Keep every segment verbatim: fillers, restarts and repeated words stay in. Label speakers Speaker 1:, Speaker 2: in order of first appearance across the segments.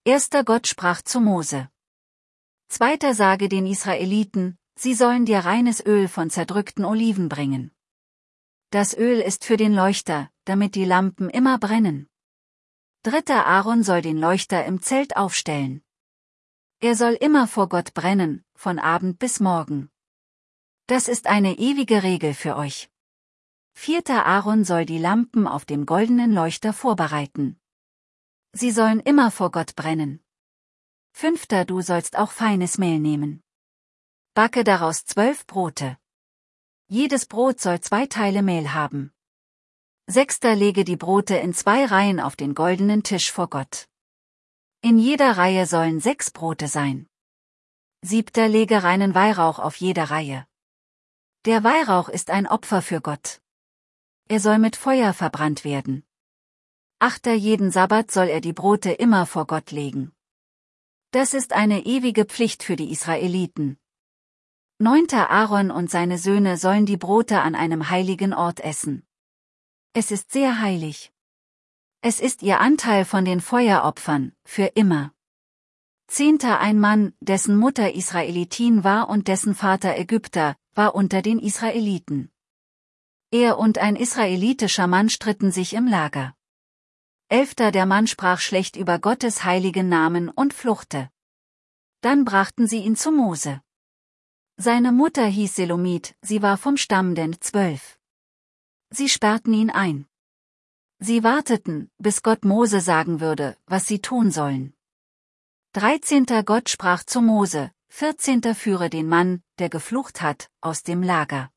Speaker 1: Erster Gott sprach zu Mose. Zweiter sage den Israeliten, sie sollen dir reines Öl von zerdrückten Oliven bringen. Das Öl ist für den Leuchter, damit die Lampen immer brennen. Dritter Aaron soll den Leuchter im Zelt aufstellen. Er soll immer vor Gott brennen, von Abend bis Morgen. Das ist eine ewige Regel für euch. Vierter Aaron soll die Lampen auf dem goldenen Leuchter vorbereiten. Sie sollen immer vor Gott brennen. Fünfter Du sollst auch feines Mehl nehmen. Backe daraus zwölf Brote. Jedes Brot soll zwei Teile Mehl haben. Sechster Lege die Brote in zwei Reihen auf den goldenen Tisch vor Gott. In jeder Reihe sollen sechs Brote sein. Siebter Lege reinen Weihrauch auf jeder Reihe. Der Weihrauch ist ein Opfer für Gott. Er soll mit Feuer verbrannt werden. Achter Jeden Sabbat soll er die Brote immer vor Gott legen. Das ist eine ewige Pflicht für die Israeliten. Neunter Aaron und seine Söhne sollen die Brote an einem heiligen Ort essen. Es ist sehr heilig. Es ist ihr Anteil von den Feueropfern, für immer. Zehnter Ein Mann, dessen Mutter Israelitin war und dessen Vater Ägypter, war unter den Israeliten. Er und ein israelitischer Mann stritten sich im Lager. Elfter Der Mann sprach schlecht über Gottes heiligen Namen und fluchte. Dann brachten sie ihn zu Mose. Seine Mutter hieß Selomit, sie war vom Stamm der Zwölf. Sie sperrten ihn ein. Sie warteten, bis Gott Mose sagen würde, was sie tun sollen. Dreizehnter Gott sprach zu Mose, vierzehnter Führe den Mann, der geflucht hat, aus dem Lager.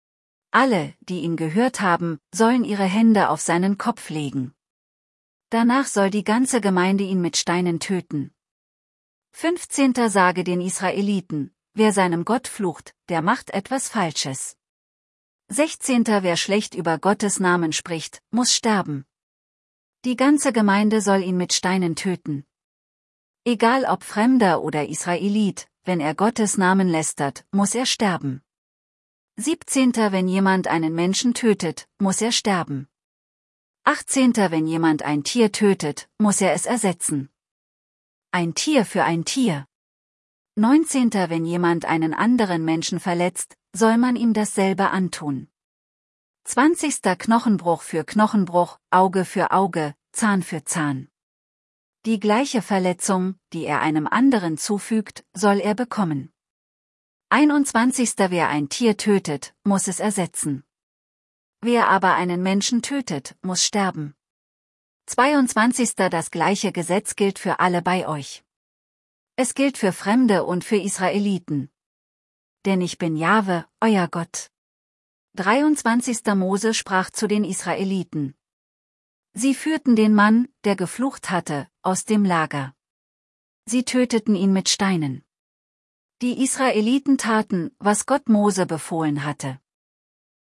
Speaker 1: Alle, die ihn gehört haben, sollen ihre Hände auf seinen Kopf legen. Danach soll die ganze Gemeinde ihn mit Steinen töten. Fünfzehnter Sage den Israeliten, wer seinem Gott flucht, der macht etwas Falsches. Sechzehnter Wer schlecht über Gottes Namen spricht, muss sterben. Die ganze Gemeinde soll ihn mit Steinen töten. Egal ob Fremder oder Israelit, wenn er Gottes Namen lästert, muss er sterben. Siebzehnter Wenn jemand einen Menschen tötet, muss er sterben. Achtzehnter Wenn jemand ein Tier tötet, muss er es ersetzen. Ein Tier für ein Tier. Neunzehnter Wenn jemand einen anderen Menschen verletzt, soll man ihm dasselbe antun. Zwanzigster Knochenbruch für Knochenbruch, Auge für Auge, Zahn für Zahn. Die gleiche Verletzung, die er einem anderen zufügt, soll er bekommen. Einundzwanzigster Wer ein Tier tötet, muss es ersetzen. Wer aber einen Menschen tötet, muss sterben. Zweiundzwanzigster Das gleiche Gesetz gilt für alle bei euch. Es gilt für Fremde und für Israeliten. Denn ich bin Jahwe, euer Gott. dreiundzwanzigster Mose sprach zu den Israeliten. Sie führten den Mann, der geflucht hatte, aus dem Lager. Sie töteten ihn mit Steinen. Die Israeliten taten, was Gott Mose befohlen hatte.